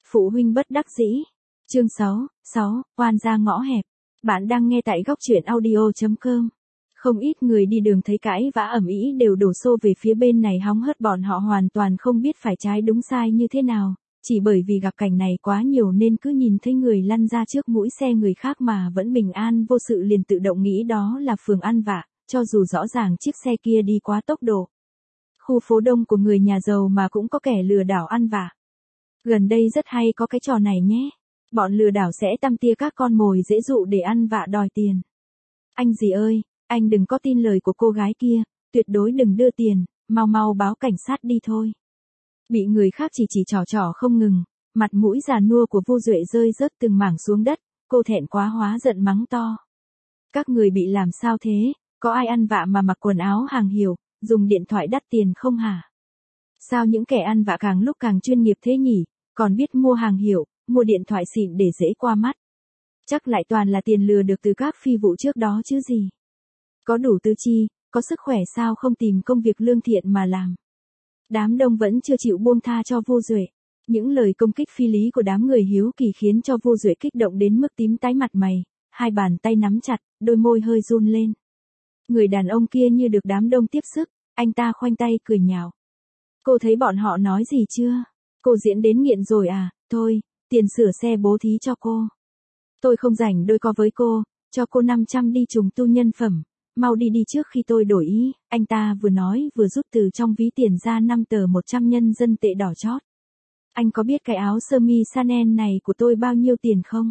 Phụ huynh bất đắc dĩ. Chương 6, oan ra ngõ hẹp. Bạn đang nghe tại góc truyện audio.com. Không ít người đi đường thấy cãi vã ầm ĩ đều đổ xô về phía bên này hóng hớt, bọn họ hoàn toàn không biết phải trái đúng sai như thế nào, chỉ bởi vì gặp cảnh này quá nhiều nên cứ nhìn thấy người lăn ra trước mũi xe người khác mà vẫn bình an vô sự liền tự động nghĩ đó là phường ăn vạ, cho dù rõ ràng chiếc xe kia đi quá tốc độ. Khu phố đông của người nhà giàu mà cũng có kẻ lừa đảo ăn vạ. Gần đây rất hay có cái trò này nhé. Bọn lừa đảo sẽ tăm tia các con mồi dễ dụ để ăn vạ đòi tiền. Anh gì ơi, anh đừng có tin lời của cô gái kia, tuyệt đối đừng đưa tiền, mau mau báo cảnh sát đi thôi. Bị người khác chỉ trò không ngừng, mặt mũi già nua của Vu Duệ rơi rớt từng mảng xuống đất, cô thẹn quá hóa giận mắng to. Các người bị làm sao thế, có ai ăn vạ mà mặc quần áo hàng hiệu, dùng điện thoại đắt tiền không hả? Sao những kẻ ăn vạ càng lúc càng chuyên nghiệp thế nhỉ, còn biết mua hàng hiệu, mua điện thoại xịn để dễ qua mắt. Chắc lại toàn là tiền lừa được từ các phi vụ trước đó chứ gì. Có đủ tư chi, có sức khỏe sao không tìm công việc lương thiện mà làm. Đám đông vẫn chưa chịu buông tha cho Vu Duệ. Những lời công kích phi lý của đám người hiếu kỳ khiến cho Vu Duệ kích động đến mức tím tái mặt mày, hai bàn tay nắm chặt, đôi môi hơi run lên. Người đàn ông kia như được đám đông tiếp sức, anh ta khoanh tay cười nhạo. Cô thấy bọn họ nói gì chưa? Cô diễn đến nghiện rồi à? Thôi, tiền sửa xe bố thí cho cô. Tôi không rảnh đôi co với cô, cho cô 500 đi trùng tu nhân phẩm, mau đi đi trước khi tôi đổi ý. Anh ta vừa nói vừa rút từ trong ví tiền ra 5 tờ 100 nhân dân tệ đỏ chót. Anh có biết cái áo sơ mi Chanel này của tôi bao nhiêu tiền không?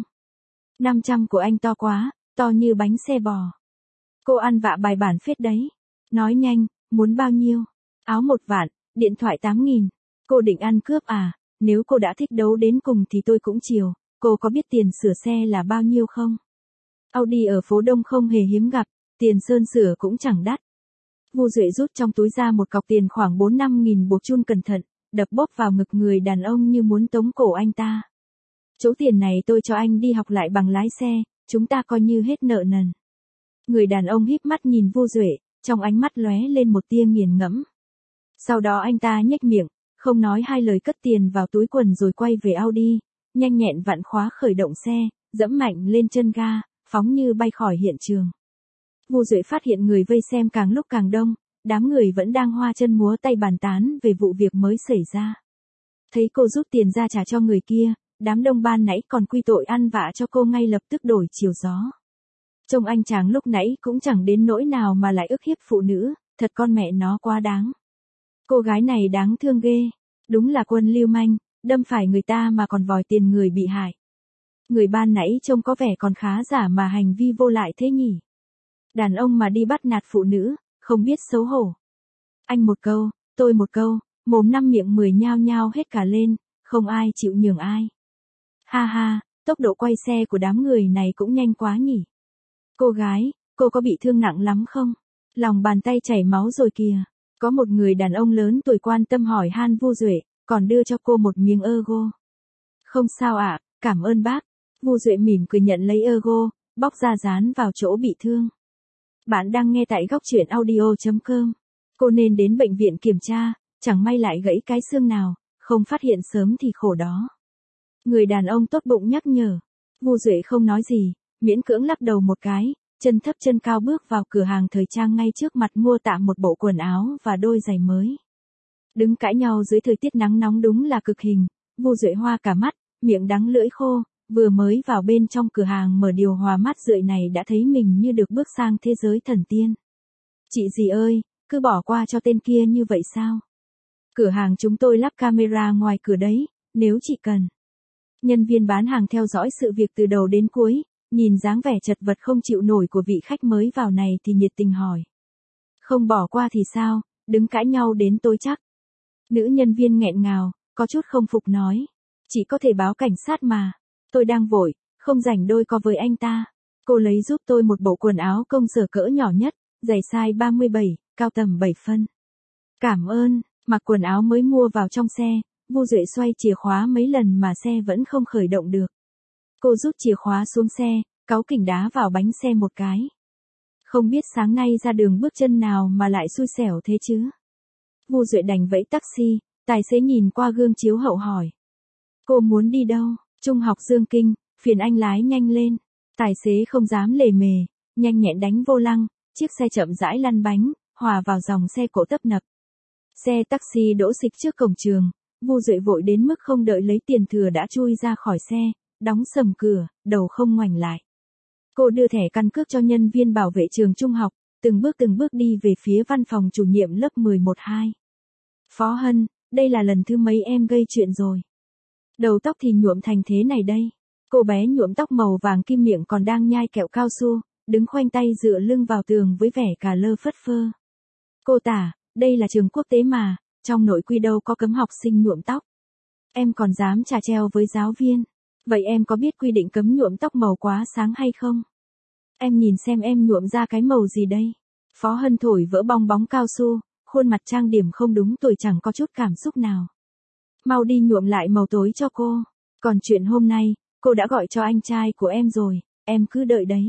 500 của anh to quá, to như bánh xe bò. Cô ăn vạ bài bản phết đấy. Nói nhanh, muốn bao nhiêu? Áo 1 vạn, điện thoại 8.000. Cô định ăn cướp à? Nếu cô đã thích đấu đến cùng thì tôi cũng chiều. Cô có biết tiền sửa xe là bao nhiêu không? Audi ở phố Đông không hề hiếm gặp, tiền sơn sửa cũng chẳng đắt. Vu Duệ rút trong túi ra một cọc tiền khoảng 4-5 nghìn buộc chun cẩn thận, đập bóp vào ngực người đàn ông như muốn tống cổ anh ta. Chỗ tiền này tôi cho anh đi học lại bằng lái xe, chúng ta coi như hết nợ nần. Người đàn ông híp mắt nhìn Vu Duệ, trong ánh mắt lóe lên một tia nghiền ngẫm. Sau đó anh ta nhếch miệng, không nói hai lời cất tiền vào túi quần rồi quay về Audi, nhanh nhẹn vặn khóa khởi động xe, dẫm mạnh lên chân ga, phóng như bay khỏi hiện trường. Vu Duệ phát hiện người vây xem càng lúc càng đông, đám người vẫn đang hoa chân múa tay bàn tán về vụ việc mới xảy ra. Thấy cô rút tiền ra trả cho người kia, đám đông ban nãy còn quy tội ăn vạ cho cô ngay lập tức đổi chiều gió. Trông anh chàng lúc nãy cũng chẳng đến nỗi nào mà lại ức hiếp phụ nữ, thật con mẹ nó quá đáng. Cô gái này đáng thương ghê, đúng là quân lưu manh, đâm phải người ta mà còn vòi tiền người bị hại. Người ban nãy trông có vẻ còn khá giả mà hành vi vô lại thế nhỉ. Đàn ông mà đi bắt nạt phụ nữ, không biết xấu hổ. Anh một câu, tôi một câu, mồm 5 miệng 10 nhao nhao hết cả lên, không ai chịu nhường ai. Ha ha, tốc độ quay xe của đám người này cũng nhanh quá nhỉ. Cô gái, cô có bị thương nặng lắm không? Lòng bàn tay chảy máu rồi kìa. Có một người đàn ông lớn tuổi quan tâm hỏi han Vu Duệ, còn đưa cho cô một miếng ergo. Không sao ạ, cảm ơn bác. Vu Duệ mỉm cười nhận lấy ergo, bóc ra dán vào chỗ bị thương. Bạn đang nghe tại góc truyện audio.com. Cô nên đến bệnh viện kiểm tra, chẳng may lại gãy cái xương nào, không phát hiện sớm thì khổ đó. Người đàn ông tốt bụng nhắc nhở. Vu Duệ không nói gì, miễn cưỡng lắc đầu một cái, chân thấp chân cao bước vào cửa hàng thời trang ngay trước mặt mua tạm một bộ quần áo và đôi giày mới. Đứng cãi nhau dưới thời tiết nắng nóng đúng là cực hình, Vu Duệ hoa cả mắt, miệng đắng lưỡi khô, vừa mới vào bên trong cửa hàng mở điều hòa mát rượi này đã thấy mình như được bước sang thế giới thần tiên. Chị gì ơi, cứ bỏ qua cho tên kia như vậy sao? Cửa hàng chúng tôi lắp camera ngoài cửa đấy, nếu chị cần. Nhân viên bán hàng theo dõi sự việc từ đầu đến cuối, nhìn dáng vẻ chật vật không chịu nổi của vị khách mới vào này thì nhiệt tình hỏi. Không bỏ qua thì sao, đứng cãi nhau đến tối chắc. Nữ nhân viên nghẹn ngào, có chút không phục nói. Chị có thể báo cảnh sát mà. Tôi đang vội, không rảnh đôi co với anh ta. Cô lấy giúp tôi một bộ quần áo công sở cỡ nhỏ nhất, giày size 37, cao tầm 7 phân. Cảm ơn, mặc quần áo mới mua vào trong xe, Vu Duệ xoay chìa khóa mấy lần mà xe vẫn không khởi động được. Cô rút chìa khóa xuống xe, cáu kỉnh đá vào bánh xe một cái. Không biết sáng nay ra đường bước chân nào mà lại xui xẻo thế chứ. Vu Duệ đành vẫy taxi, tài xế nhìn qua gương chiếu hậu hỏi. Cô muốn đi đâu? Trung học Dương Kinh, phiền anh lái nhanh lên. Tài xế không dám lề mề, nhanh nhẹn đánh vô lăng, chiếc xe chậm rãi lăn bánh, hòa vào dòng xe cộ tấp nập. Xe taxi đỗ xịch trước cổng trường, Vu Duệ vội đến mức không đợi lấy tiền thừa đã chui ra khỏi xe, đóng sầm cửa, đầu không ngoảnh lại. Cô đưa thẻ căn cước cho nhân viên bảo vệ trường trung học, từng bước đi về phía văn phòng chủ nhiệm lớp 11-2. Phó Hân, đây là lần thứ mấy em gây chuyện rồi. Đầu tóc thì nhuộm thành thế này đây. Cô bé nhuộm tóc màu vàng kim miệng còn đang nhai kẹo cao su, đứng khoanh tay dựa lưng vào tường với vẻ cà lơ phất phơ. Cô tả, đây là trường quốc tế mà, trong nội quy đâu có cấm học sinh nhuộm tóc. Em còn dám chà treo với giáo viên. Vậy em có biết quy định cấm nhuộm tóc màu quá sáng hay không? Em nhìn xem em nhuộm ra cái màu gì đây? Phó Hân thổi vỡ bong bóng cao su, khuôn mặt trang điểm không đúng tuổi chẳng có chút cảm xúc nào. Mau đi nhuộm lại màu tối cho cô. Còn chuyện hôm nay, cô đã gọi cho anh trai của em rồi, em cứ đợi đấy.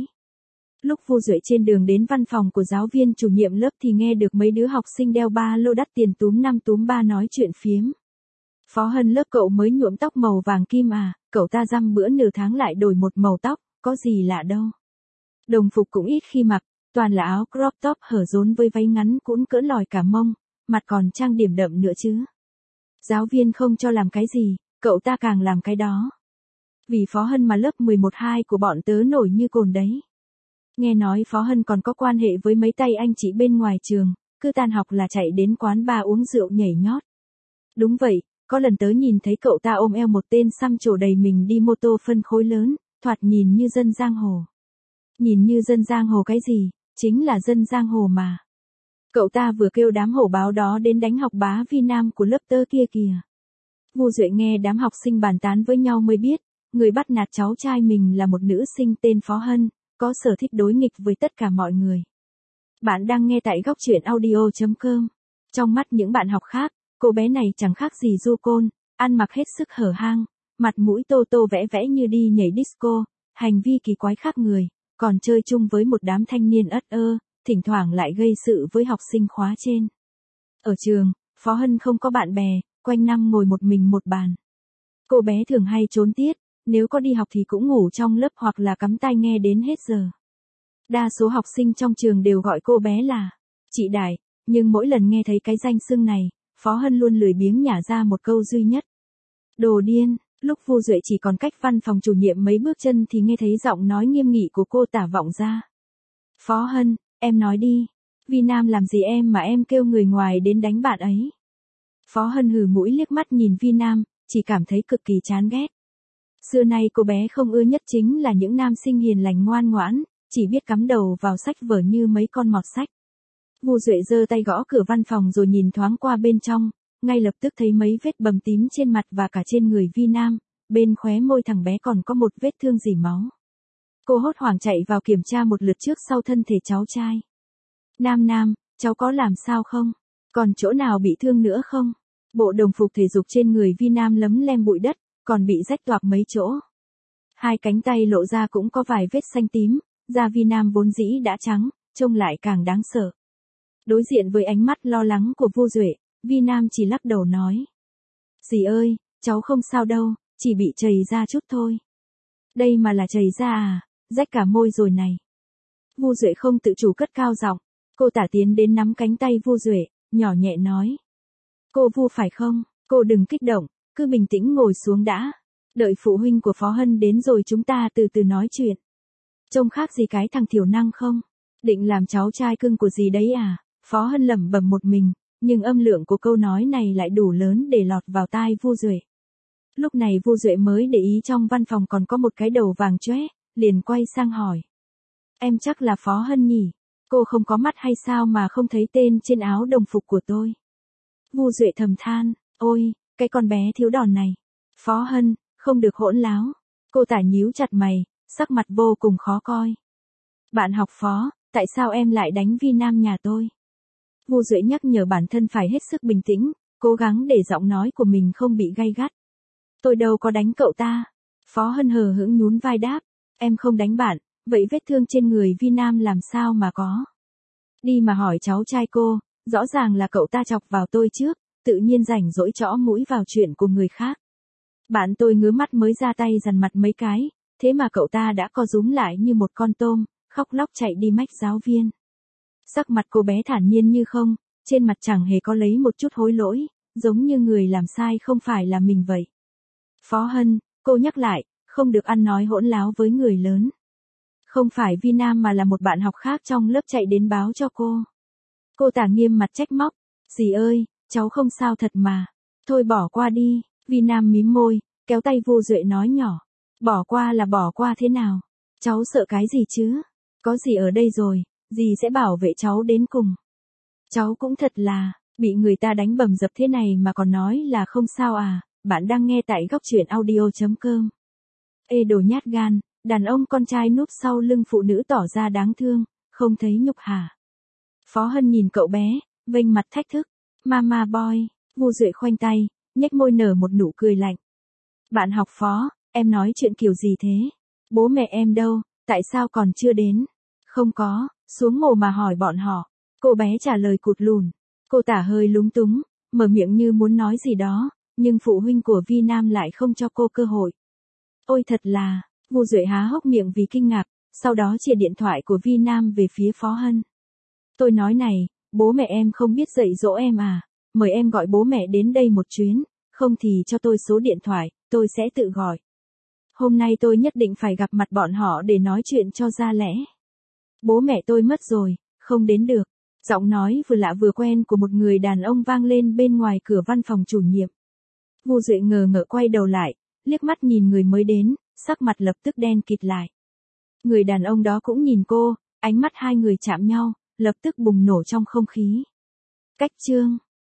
Lúc Vu Duệ trên đường đến văn phòng của giáo viên chủ nhiệm lớp thì nghe được mấy đứa học sinh đeo ba lô đắt tiền túm năm túm ba nói chuyện phiếm. Phó Hân lớp cậu mới nhuộm tóc màu vàng kim à, cậu ta dăm bữa nửa tháng lại đổi một màu tóc, có gì lạ đâu. Đồng phục cũng ít khi mặc, toàn là áo crop top hở rốn với váy ngắn cũn cỡn lòi cả mông, mặt còn trang điểm đậm nữa chứ. Giáo viên không cho làm cái gì, cậu ta càng làm cái đó. Vì Phó Hân mà lớp 11-2 của bọn tớ nổi như cồn đấy. Nghe nói Phó Hân còn có quan hệ với mấy tay anh chị bên ngoài trường, cứ tan học là chạy đến quán bar uống rượu nhảy nhót. Đúng vậy, có lần tớ nhìn thấy cậu ta ôm eo một tên xăm trổ đầy mình đi mô tô phân khối lớn, thoạt nhìn như dân giang hồ. Nhìn như dân giang hồ cái gì, chính là dân giang hồ mà. Cậu ta vừa kêu đám hổ báo đó đến đánh học bá Vi Nam của lớp tớ kia kìa. Vu Duệ nghe đám học sinh bàn tán với nhau mới biết, người bắt nạt cháu trai mình là một nữ sinh tên Phó Hân, có sở thích đối nghịch với tất cả mọi người. Bạn đang nghe tại góc truyện audio.com. Trong mắt những bạn học khác, cô bé này chẳng khác gì du côn, ăn mặc hết sức hở hang, mặt mũi tô tô vẽ vẽ như đi nhảy disco, hành vi kỳ quái khác người, còn chơi chung với một đám thanh niên ất ơ, thỉnh thoảng lại gây sự với học sinh khóa trên. Ở trường, Phó Hân không có bạn bè, quanh năm ngồi một mình một bàn. Cô bé thường hay trốn tiết, nếu có đi học thì cũng ngủ trong lớp hoặc là cắm tai nghe đến hết giờ. Đa số học sinh trong trường đều gọi cô bé là chị Đại, nhưng mỗi lần nghe thấy cái danh xưng này, Phó Hân luôn lười biếng nhả ra một câu duy nhất. Đồ điên, lúc Vu Duệ chỉ còn cách văn phòng chủ nhiệm mấy bước chân thì nghe thấy giọng nói nghiêm nghị của cô tả vọng ra. Phó Hân, em nói đi, Vi Nam làm gì em mà em kêu người ngoài đến đánh bạn ấy. Phó Hân hừ mũi liếc mắt nhìn Vi Nam, chỉ cảm thấy cực kỳ chán ghét. Xưa nay cô bé không ưa nhất chính là những nam sinh hiền lành ngoan ngoãn, chỉ biết cắm đầu vào sách vở như mấy con mọt sách. Vu Duệ giơ tay gõ cửa văn phòng rồi nhìn thoáng qua bên trong, ngay lập tức thấy mấy vết bầm tím trên mặt và cả trên người Vi Nam, bên khóe môi thằng bé còn có một vết thương rỉ máu. Cô hốt hoảng chạy vào kiểm tra một lượt trước sau thân thể cháu trai. Nam, cháu có làm sao không? Còn chỗ nào bị thương nữa không? Bộ đồng phục thể dục trên người Vi Nam lấm lem bụi đất, còn bị rách toạc mấy chỗ. Hai cánh tay lộ ra cũng có vài vết xanh tím, da Vi Nam vốn dĩ đã trắng, trông lại càng đáng sợ. Đối diện với ánh mắt lo lắng của Vu Duệ, Vi Nam chỉ lắc đầu nói. Dì ơi, cháu không sao đâu, chỉ bị chảy ra chút thôi. Đây mà là chảy ra à, rách cả môi rồi này. Vu Duệ không tự chủ cất cao giọng, cô tả tiến đến nắm cánh tay Vu Duệ, nhỏ nhẹ nói. Cô Vu phải không, cô đừng kích động, cứ bình tĩnh ngồi xuống đã. Đợi phụ huynh của Phó Hân đến rồi chúng ta từ từ nói chuyện. Trông khác gì cái thằng thiểu năng không? Định làm cháu trai cưng của dì đấy à? Phó Hân lẩm bẩm một mình, nhưng âm lượng của câu nói này lại đủ lớn để lọt vào tai Vu Duệ. Lúc này Vu Duệ mới để ý trong văn phòng còn có một cái đầu vàng chóe, liền quay sang hỏi. Em chắc là Phó Hân nhỉ? Cô không có mắt hay sao mà không thấy tên trên áo đồng phục của tôi? Vu Duệ thầm than, ôi, cái con bé thiếu đòn này. Phó Hân, không được hỗn láo. Cô tả nhíu chặt mày, sắc mặt vô cùng khó coi. Bạn học Phó, tại sao em lại đánh Vi Nam nhà tôi? Vu Duệ nhắc nhở bản thân phải hết sức bình tĩnh, cố gắng để giọng nói của mình không bị gay gắt. Tôi đâu có đánh cậu ta. Phó Hân hờ hững nhún vai đáp, em không đánh bạn, vậy vết thương trên người Vi Nam làm sao mà có? Đi mà hỏi cháu trai cô, rõ ràng là cậu ta chọc vào tôi trước, tự nhiên rảnh rỗi chõ mũi vào chuyện của người khác. Bạn tôi ngứa mắt mới ra tay dằn mặt mấy cái, thế mà cậu ta đã co rúm lại như một con tôm, khóc lóc chạy đi mách giáo viên. Sắc mặt cô bé thản nhiên như không, trên mặt chẳng hề có lấy một chút hối lỗi, giống như người làm sai không phải là mình vậy. Phó Hân, cô nhắc lại, không được ăn nói hỗn láo với người lớn. Không phải Vi Nam mà là một bạn học khác trong lớp chạy đến báo cho cô. Cô tả nghiêm mặt trách móc, dì ơi, cháu không sao thật mà. Thôi bỏ qua đi, Vi Nam mím môi, kéo tay Vu Duệ nói nhỏ. Bỏ qua là bỏ qua thế nào? Cháu sợ cái gì chứ? Có dì ở đây rồi, dì sẽ bảo vệ cháu đến cùng. Cháu cũng thật là, bị người ta đánh bầm dập thế này mà còn nói là không sao à, bạn đang nghe tại góc truyện audio.com. Ê đồ nhát gan, đàn ông con trai núp sau lưng phụ nữ tỏ ra đáng thương, không thấy nhục hả? Phó Hân nhìn cậu bé, vênh mặt thách thức. Mama boy, Vu Duệ khoanh tay, nhếch môi nở một nụ cười lạnh. Bạn học Phó, em nói chuyện kiểu gì thế? Bố mẹ em đâu, tại sao còn chưa đến? Không có, xuống mồ mà hỏi bọn họ. Cô bé trả lời cụt lùn. Cô tả hơi lúng túng, mở miệng như muốn nói gì đó, nhưng phụ huynh của Vi Nam lại không cho cô cơ hội. Ôi thật là, Vu Duệ há hốc miệng vì kinh ngạc, sau đó chìa điện thoại của Vi Nam về phía Phó Hân. Tôi nói này, bố mẹ em không biết dạy dỗ em à, mời em gọi bố mẹ đến đây một chuyến, không thì cho tôi số điện thoại, tôi sẽ tự gọi. Hôm nay tôi nhất định phải gặp mặt bọn họ để nói chuyện cho ra lẽ. Bố mẹ tôi mất rồi, không đến được. Giọng nói vừa lạ vừa quen của một người đàn ông vang lên bên ngoài cửa văn phòng chủ nhiệm. Vu Duệ ngờ ngợ quay đầu lại, liếc mắt nhìn người mới đến, sắc mặt lập tức đen kịt lại. Người đàn ông đó cũng nhìn cô, ánh mắt hai người chạm nhau, lập tức bùng nổ trong không khí. Cách chương